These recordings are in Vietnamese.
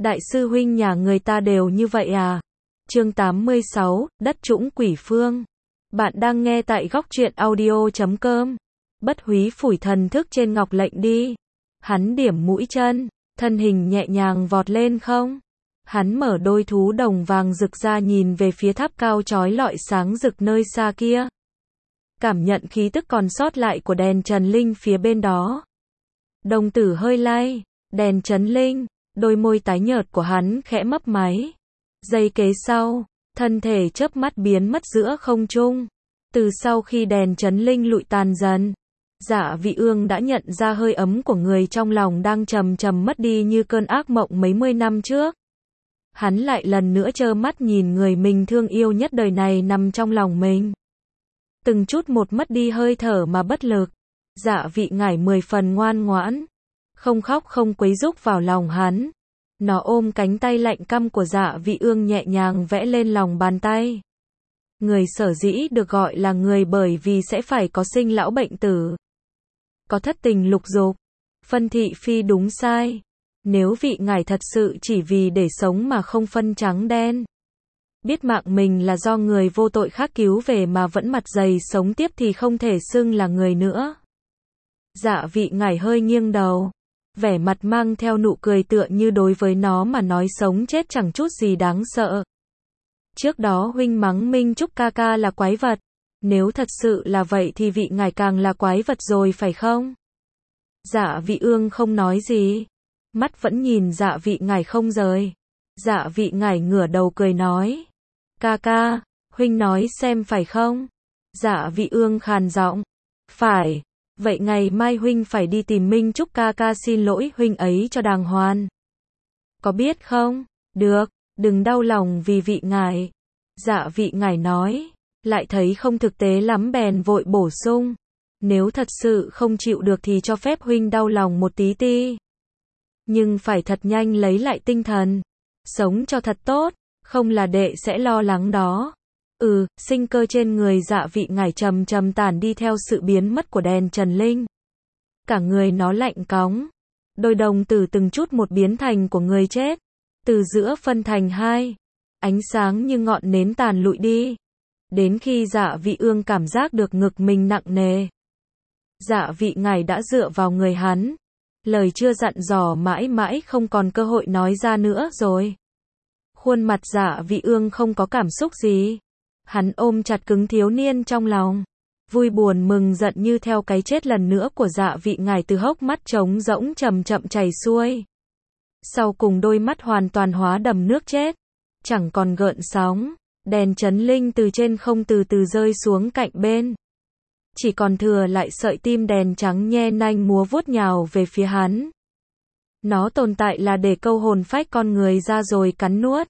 Đại sư huynh nhà người ta đều như vậy à? Chương 86, đất trũng quỷ phương. Bạn đang nghe tại góc truyện audio.com. Bất húy phủi thần thức trên ngọc lệnh đi. Hắn điểm mũi chân, thân hình nhẹ nhàng vọt lên không. Hắn mở đôi thú đồng vàng rực ra nhìn về phía tháp cao chói lọi sáng rực nơi xa kia. Cảm nhận khí tức còn sót lại của đèn Trần Linh phía bên đó. Đồng tử hơi lay, đèn Trần Linh, đôi môi tái nhợt của hắn khẽ mấp máy. Giây kế sau, thân thể chớp mắt biến mất giữa không trung. Từ sau khi đèn Trần Linh lụi tàn dần, Dạ Vị Ương đã nhận ra hơi ấm của người trong lòng đang chầm chậm mất đi như cơn ác mộng mấy mươi năm trước. Hắn lại lần nữa trơ mắt nhìn người mình thương yêu nhất đời này nằm trong lòng mình. Từng chút một mất đi hơi thở mà bất lực. Dạ Vị Ngải 10 phần ngoan ngoãn, không khóc không quấy rúc vào lòng hắn. Nó ôm cánh tay lạnh căm của Dạ Vị Ương nhẹ nhàng vẽ lên lòng bàn tay. Người sở dĩ được gọi là người bởi vì sẽ phải có sinh lão bệnh tử, có thất tình lục dục, phân thị phi đúng sai. Nếu Vị Ngải thật sự chỉ vì để sống mà không phân trắng đen, biết mạng mình là do người vô tội khác cứu về mà vẫn mặt dày sống tiếp thì không thể xưng là người nữa. Dạ Vị Ngải hơi nghiêng đầu, vẻ mặt mang theo nụ cười tựa như đối với nó mà nói sống chết chẳng chút gì đáng sợ. Trước đó huynh mắng Minh Trúc ca ca là quái vật, nếu thật sự là vậy thì Vị Ngải càng là quái vật rồi phải không? Dạ Vị Ương không nói gì, mắt vẫn nhìn Dạ Vị Ngải không rời. Dạ Vị Ngải ngửa đầu cười nói, ca ca, huynh nói xem phải không? Dạ Vị Ương khàn giọng, phải. Vậy ngày mai huynh phải đi tìm Minh Trúc ca ca xin lỗi huynh ấy cho đàng hoàng. Có biết không? Được, đừng đau lòng vì Vị Ngải. Dạ Vị Ngải nói, lại thấy không thực tế lắm bèn vội bổ sung. Nếu thật sự không chịu được thì cho phép huynh đau lòng một tí ti. Nhưng phải thật nhanh lấy lại tinh thần. Sống cho thật tốt, không là đệ sẽ lo lắng đó. Sinh cơ trên người Dạ Vị Ngải chầm chậm tàn đi theo sự biến mất của đèn Trần Linh. Cả người nó lạnh cóng, đôi đồng tử từng chút một biến thành của người chết, từ giữa phân thành hai, ánh sáng như ngọn nến tàn lụi đi, đến khi Dạ Vị Ương cảm giác được ngực mình nặng nề. Dạ Vị Ngải đã dựa vào người hắn, lời chưa dặn dò mãi mãi không còn cơ hội nói ra nữa rồi. Khuôn mặt Dạ Vị Ương không có cảm xúc gì. Hắn ôm chặt cứng thiếu niên trong lòng, vui buồn mừng giận như theo cái chết lần nữa của Dạ Vị Ngải từ hốc mắt trống rỗng chậm chậm chảy xuôi. Sau cùng đôi mắt hoàn toàn hóa đầm nước chết, chẳng còn gợn sóng, đèn Trần Linh từ trên không từ từ rơi xuống cạnh bên. Chỉ còn thừa lại sợi tim đèn trắng nhe nanh múa vuốt nhào về phía hắn. Nó tồn tại là để câu hồn phách con người ra rồi cắn nuốt.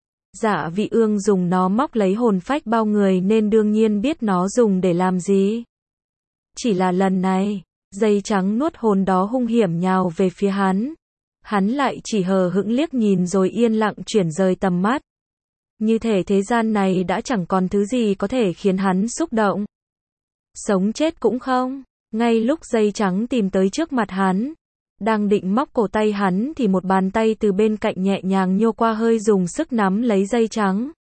Dạ Vị Ương dùng nó móc lấy hồn phách bao người nên đương nhiên biết nó dùng để làm gì. Chỉ là lần này, dây trắng nuốt hồn đó hung hiểm nhào về phía hắn. Hắn lại chỉ hờ hững liếc nhìn rồi yên lặng chuyển rời tầm mắt. Như thể thế gian này đã chẳng còn thứ gì có thể khiến hắn xúc động. Sống chết cũng không. Ngay lúc dây trắng tìm tới trước mặt hắn, đang định móc cổ tay hắn thì một bàn tay từ bên cạnh nhẹ nhàng nhô qua hơi dùng sức nắm lấy dây trắng.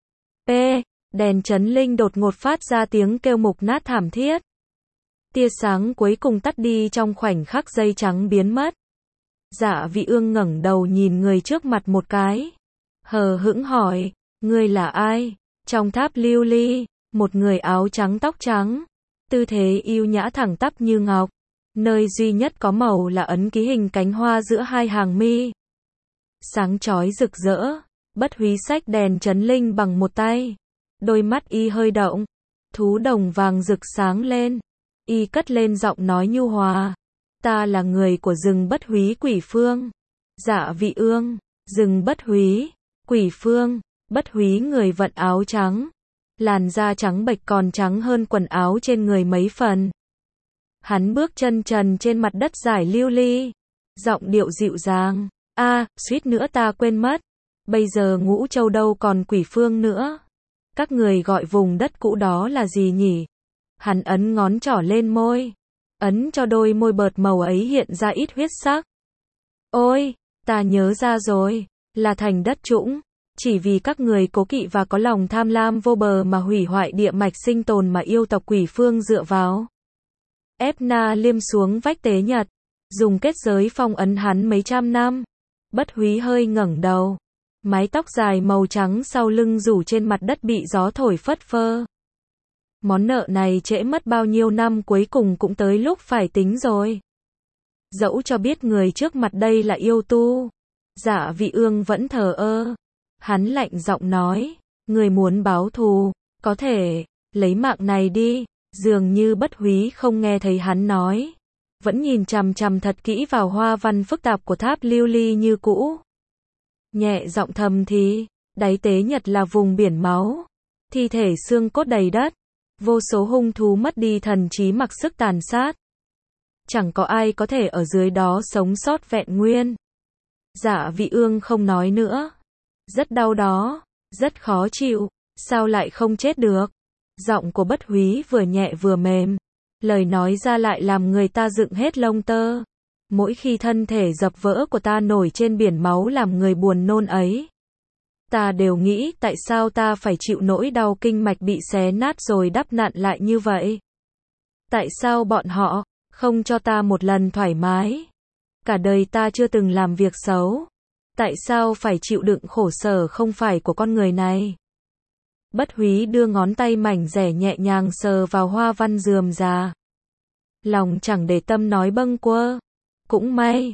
Đèn Trần Linh đột ngột phát ra tiếng kêu mục nát thảm thiết. Tia sáng cuối cùng tắt đi trong khoảnh khắc dây trắng biến mất. Dạ Vị Ương ngẩng đầu nhìn người trước mặt một cái. Hờ hững hỏi, ngươi là ai? Trong tháp lưu ly, một người áo trắng tóc trắng, tư thế yêu nhã thẳng tắp như ngọc. Nơi duy nhất có màu là ấn ký hình cánh hoa giữa hai hàng mi. Sáng chói rực rỡ, bất húy xách đèn Trần Linh bằng một tay. Đôi mắt y hơi động, thú đồng vàng rực sáng lên. Y cất lên giọng nói nhu hòa. Ta là người của rừng bất húy quỷ phương. Dạ Vị Ương, rừng bất húy, quỷ phương, bất húy người vận áo trắng. Làn da trắng bệch còn trắng hơn quần áo trên người mấy phần. Hắn bước chân trần trên mặt đất dải lưu ly, giọng điệu dịu dàng, suýt nữa ta quên mất, bây giờ Ngũ Châu đâu còn quỷ phương nữa. Các người gọi vùng đất cũ đó là gì nhỉ? Hắn ấn ngón trỏ lên môi, ấn cho đôi môi bợt màu ấy hiện ra ít huyết sắc. Ôi, ta nhớ ra rồi, là thành đất trũng, chỉ vì các người cố kỵ và có lòng tham lam vô bờ mà hủy hoại địa mạch sinh tồn mà yêu tộc Quỷ Phương dựa vào. Ép Na Liêm xuống vách tế nhật, dùng kết giới phong ấn hắn mấy trăm năm. Bất Húy hơi ngẩng đầu, mái tóc dài màu trắng sau lưng rủ trên mặt đất bị gió thổi phất phơ. Món nợ này trễ mất bao nhiêu năm cuối cùng cũng tới lúc phải tính rồi. Dẫu cho biết người trước mặt đây là yêu tu, Dạ Vị Ương vẫn thờ ơ. Hắn lạnh giọng nói, người muốn báo thù, có thể, lấy mạng này đi. Dường như Bất Húy không nghe thấy hắn nói, vẫn nhìn chằm chằm thật kỹ vào hoa văn phức tạp của tháp lưu ly như cũ. Nhẹ giọng thầm thì, đáy tế nhật là vùng biển máu, thi thể xương cốt đầy đất, vô số hung thú mất đi thần trí mặc sức tàn sát. Chẳng có ai có thể ở dưới đó sống sót vẹn nguyên. Dạ Vị Ương không nói nữa. Rất đau đó, rất khó chịu, sao lại không chết được? Giọng của Bất Húy vừa nhẹ vừa mềm, lời nói ra lại làm người ta dựng hết lông tơ. Mỗi khi thân thể dập vỡ của ta nổi trên biển máu làm người buồn nôn ấy, ta đều nghĩ tại sao ta phải chịu nỗi đau kinh mạch bị xé nát rồi đắp nặn lại như vậy? Tại sao bọn họ không cho ta một lần thoải mái? Cả đời ta chưa từng làm việc xấu, tại sao phải chịu đựng khổ sở không phải của con người này? Bất Húy đưa ngón tay mảnh rẻ nhẹ nhàng sờ vào hoa văn rườm rà. Lòng chẳng để tâm nói bâng quơ. Cũng may,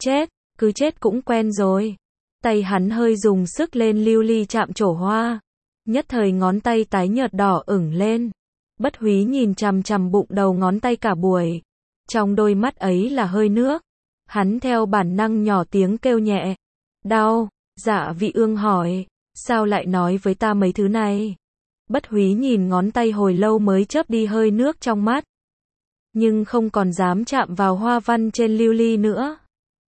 cứ chết cũng quen rồi. Tay hắn hơi dùng sức lên lưu ly chạm trổ hoa. Nhất thời ngón tay tái nhợt đỏ ửng lên. Bất Húy nhìn chằm chằm bụng đầu ngón tay cả buổi. Trong đôi mắt ấy là hơi nước. Hắn theo bản năng nhỏ tiếng kêu nhẹ. Đau, Dạ Vị Ương hỏi. Sao lại nói với ta mấy thứ này? Bất Húy nhìn ngón tay hồi lâu mới chớp đi hơi nước trong mắt. Nhưng không còn dám chạm vào hoa văn trên lưu ly nữa.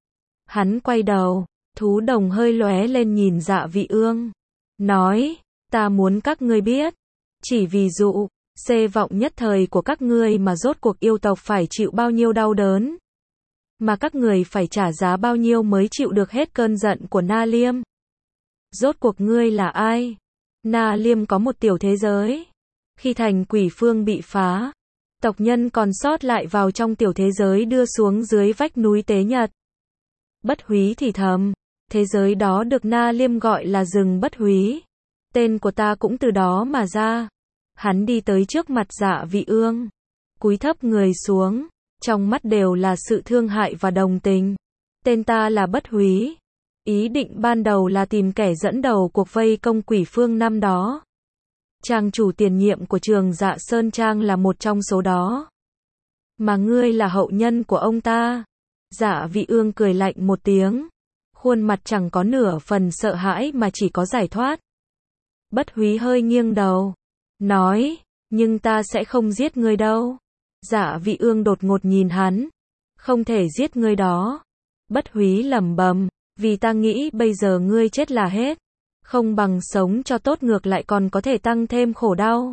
Hắn quay đầu, thú đồng hơi lóe lên nhìn Dạ Vị Ương. Nói, ta muốn các ngươi biết. Chỉ ví dụ, xê vọng nhất thời của các ngươi mà rốt cuộc yêu tộc phải chịu bao nhiêu đau đớn. Mà các người phải trả giá bao nhiêu mới chịu được hết cơn giận của Na Liêm. Rốt cuộc ngươi là ai? Na Liêm có một tiểu thế giới. Khi thành Quỷ Phương bị phá, tộc nhân còn sót lại vào trong tiểu thế giới đưa xuống dưới vách núi Tế Nhật. Bất Húy thì thầm, thế giới đó được Na Liêm gọi là rừng Bất Húy. Tên của ta cũng từ đó mà ra. Hắn đi tới trước mặt Dạ Vị Ương, cúi thấp người xuống, trong mắt đều là sự thương hại và đồng tình. Tên ta là Bất Húy. Ý định ban đầu là tìm kẻ dẫn đầu cuộc vây công Quỷ Phương năm đó. Trang chủ tiền nhiệm của trường Dạ Sơn Trang là một trong số đó. Mà ngươi là hậu nhân của ông ta. Dạ Vị Ương cười lạnh một tiếng. Khuôn mặt chẳng có nửa phần sợ hãi mà chỉ có giải thoát. Bất Húy hơi nghiêng đầu. Nói, nhưng ta sẽ không giết ngươi đâu. Dạ Vị Ương đột ngột nhìn hắn. Không thể giết ngươi đó. Bất Húy lẩm bẩm. Vì ta nghĩ bây giờ ngươi chết là hết. Không bằng sống cho tốt ngược lại còn có thể tăng thêm khổ đau.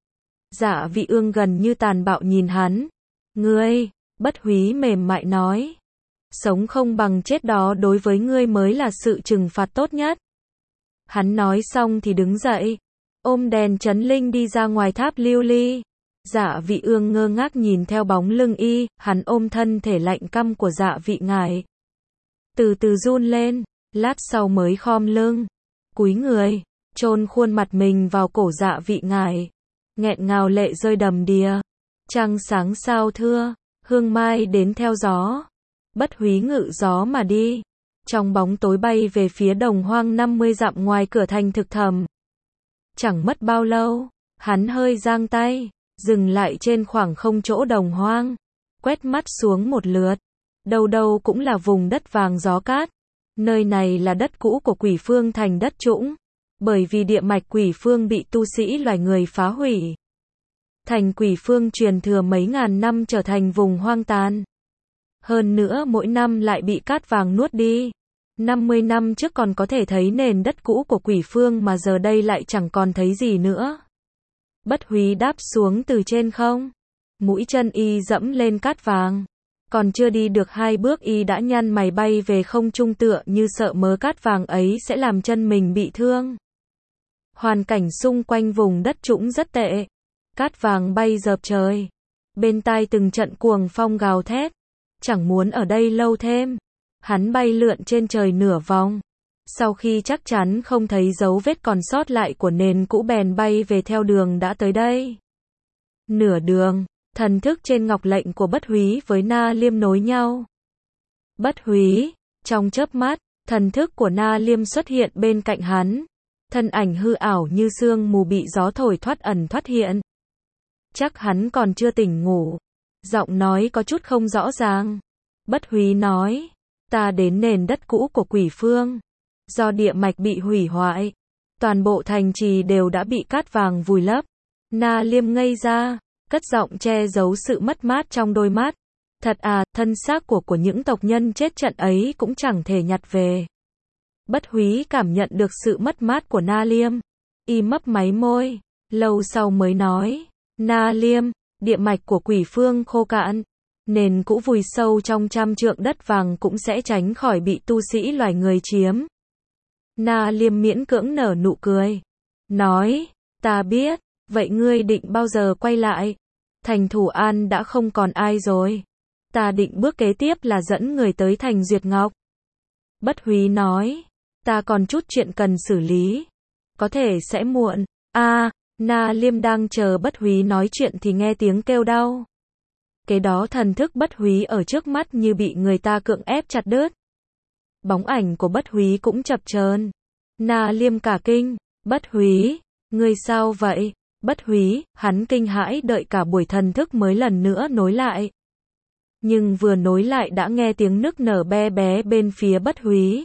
Dạ Vị Ương gần như tàn bạo nhìn hắn. Ngươi, Bất Húy mềm mại nói. Sống không bằng chết đó đối với ngươi mới là sự trừng phạt tốt nhất. Hắn nói xong thì đứng dậy. Ôm đèn chấn linh đi ra ngoài tháp lưu ly. Dạ Vị Ương ngơ ngác nhìn theo bóng lưng y. Hắn ôm thân thể lạnh căm của Dạ Vị Ngải. Từ từ run lên, lát sau mới khom lưng, cúi người, chôn khuôn mặt mình vào cổ Dạ Vị Ngải, nghẹn ngào lệ rơi đầm đìa. Trăng sáng sao thưa, hương mai đến theo gió. Bất Húy ngự gió mà đi, trong bóng tối bay về phía đồng hoang 50 dặm ngoài cửa thành Thực Thầm. Chẳng mất bao lâu, hắn hơi giang tay, dừng lại trên khoảng không chỗ đồng hoang, quét mắt xuống một lượt. Đâu đâu cũng là vùng đất vàng gió cát. Nơi này là đất cũ của Quỷ Phương thành đất trũng. Bởi vì địa mạch Quỷ Phương bị tu sĩ loài người phá hủy. Thành Quỷ Phương truyền thừa mấy ngàn năm trở thành vùng hoang tàn. Hơn nữa mỗi năm lại bị cát vàng nuốt đi. 50 năm trước còn có thể thấy nền đất cũ của Quỷ Phương mà giờ đây lại chẳng còn thấy gì nữa. Bất Húy đáp xuống từ trên không. Mũi chân y dẫm lên cát vàng. Còn chưa đi được 2 bước y đã nhăn mày bay về không trung tựa như sợ mớ cát vàng ấy sẽ làm chân mình bị thương. Hoàn cảnh xung quanh vùng đất trũng rất tệ. Cát vàng bay dợp trời. Bên tai từng trận cuồng phong gào thét. Chẳng muốn ở đây lâu thêm. Hắn bay lượn trên trời nửa vòng. Sau khi chắc chắn không thấy dấu vết còn sót lại của nền cũ bèn bay về theo đường đã tới đây. Nửa đường, thần thức trên ngọc lệnh của Bất Húy với Na Liêm nối nhau. Bất Húy, trong chớp mắt, thần thức của Na Liêm xuất hiện bên cạnh hắn. Thân ảnh hư ảo như sương mù bị gió thổi thoát ẩn thoát hiện. Chắc hắn còn chưa tỉnh ngủ. Giọng nói có chút không rõ ràng. Bất Húy nói, ta đến nền đất cũ của Quỷ Phương. Do địa mạch bị hủy hoại, toàn bộ thành trì đều đã bị cát vàng vùi lấp. Na Liêm ngây ra, cất giọng che giấu sự mất mát trong đôi mắt. Thật à, thân xác của những tộc nhân chết trận ấy cũng chẳng thể nhặt về. Bất Húy cảm nhận được sự mất mát của Na Liêm. Y mấp máy môi, lâu sau mới nói, Na Liêm, địa mạch của Quỷ Phương khô cạn. Nền cũ vùi sâu trong trăm trượng đất vàng cũng sẽ tránh khỏi bị tu sĩ loài người chiếm. Na Liêm miễn cưỡng nở nụ cười. Nói, ta biết, vậy ngươi định bao giờ quay lại? Thành Thủ An đã không còn ai rồi. Ta định bước kế tiếp là dẫn người tới thành Duyệt Ngọc. Bất Húy nói, ta còn chút chuyện cần xử lý. Có thể sẽ muộn. Na Liêm đang chờ Bất Húy nói chuyện thì nghe tiếng kêu đau. Kế đó thần thức Bất Húy ở trước mắt như bị người ta cưỡng ép chặt đứt. Bóng ảnh của Bất Húy cũng chập chờn. Na Liêm cả kinh, Bất Húy, ngươi sao vậy? Bất Húy, hắn kinh hãi đợi cả buổi thần thức mới lần nữa nối lại. Nhưng vừa nối lại đã nghe tiếng nức nở be bé bên phía Bất Húy.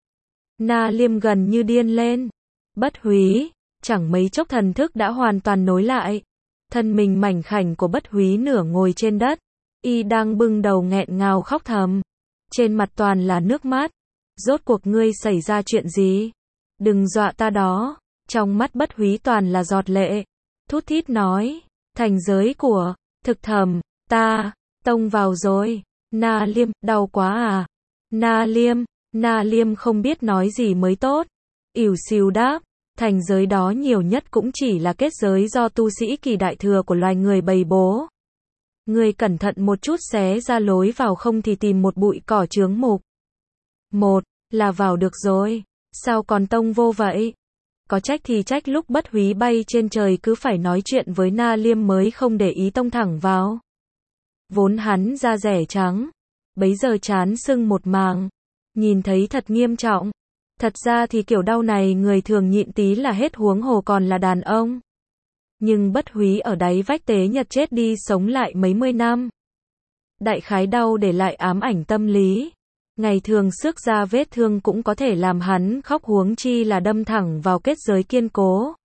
Na Liêm gần như điên lên. Bất Húy, chẳng mấy chốc thần thức đã hoàn toàn nối lại. Thân mình mảnh khảnh của Bất Húy nửa ngồi trên đất. Y đang bưng đầu nghẹn ngào khóc thầm. Trên mặt toàn là nước mắt. Rốt cuộc ngươi xảy ra chuyện gì? Đừng dọa ta đó. Trong mắt Bất Húy toàn là giọt lệ. Thút thít nói, thành giới của Thực Thầm, ta tông vào rồi. Na Liêm, đau quá à? Na Liêm không biết nói gì mới tốt. Ỉu xìu đáp, thành giới đó nhiều nhất cũng chỉ là kết giới do tu sĩ kỳ đại thừa của loài người bày bố. Ngươi cẩn thận một chút, xé ra lối vào, không thì tìm một bụi cỏ chướng mục. Một là vào được rồi, sao còn tông vô vậy? Có trách thì trách lúc Bất Húy bay trên trời cứ phải nói chuyện với Na Liêm mới không để ý tông thẳng vào. Vốn hắn da rẻ trắng, bấy giờ trán sưng một màng, nhìn thấy thật nghiêm trọng. Thật ra thì kiểu đau này người thường nhịn tí là hết, huống hồ còn là đàn ông. Nhưng Bất Húy ở đáy vách Tế Nhật chết đi sống lại mấy mươi năm. Đại khái đau để lại ám ảnh tâm lý. Ngày thường xước ra vết thương cũng có thể làm hắn khóc, huống chi là đâm thẳng vào kết giới kiên cố.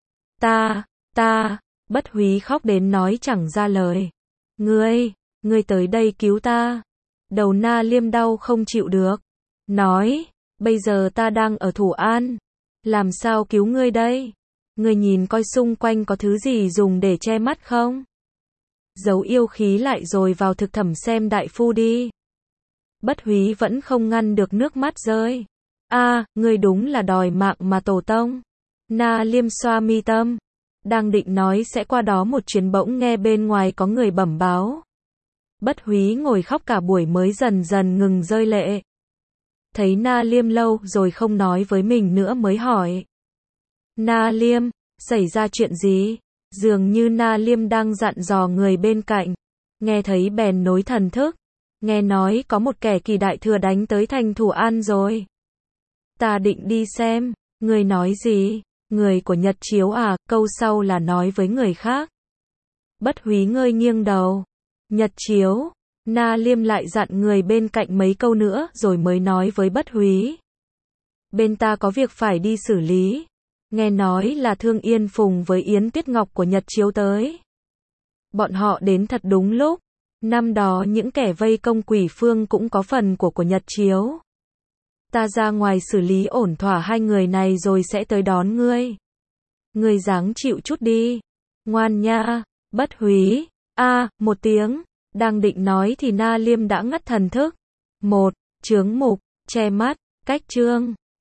Ta, Bất Húy khóc đến nói chẳng ra lời. Ngươi tới đây cứu ta. Đầu Na Liêm đau không chịu được. Nói, bây giờ ta đang ở Thủ An. Làm sao cứu ngươi đây? Ngươi nhìn coi xung quanh có thứ gì dùng để che mắt không? Giấu yêu khí lại rồi vào Thực Thẩm xem đại phu đi. Bất Húy vẫn không ngăn được nước mắt rơi. Ngươi đúng là đòi mạng mà tổ tông. Na Liêm xoa mi tâm. Đang định nói sẽ qua đó một chuyến, bỗng nghe bên ngoài có người bẩm báo. Bất Húy ngồi khóc cả buổi mới dần dần ngừng rơi lệ. Thấy Na Liêm lâu rồi không nói với mình nữa mới hỏi. Na Liêm, xảy ra chuyện gì? Dường như Na Liêm đang dặn dò người bên cạnh. Nghe thấy bèn nối thần thức. Nghe nói có một kẻ kỳ đại thừa đánh tới thành Thủ An rồi. Ta định đi xem. Người nói gì? Người của Nhật Chiếu à? Câu sau là nói với người khác. Bất Húy ngơi nghiêng đầu. Nhật Chiếu. Na Liêm lại dặn người bên cạnh mấy câu nữa rồi mới nói với Bất Húy. Bên ta có việc phải đi xử lý. Nghe nói là Thương Yên Phùng với Yến Tuyết Ngọc của Nhật Chiếu tới. Bọn họ đến thật đúng lúc. Năm đó những kẻ vây công Quỷ Phương cũng có phần của Nhật Chiếu. Ta ra ngoài xử lý ổn thỏa hai người này rồi sẽ tới đón ngươi. Ngươi ráng chịu chút đi. Ngoan nha. Bất Húy. Một tiếng. Đang định nói thì Na Liêm đã ngắt thần thức. Chướng mục, che mắt, cách chương.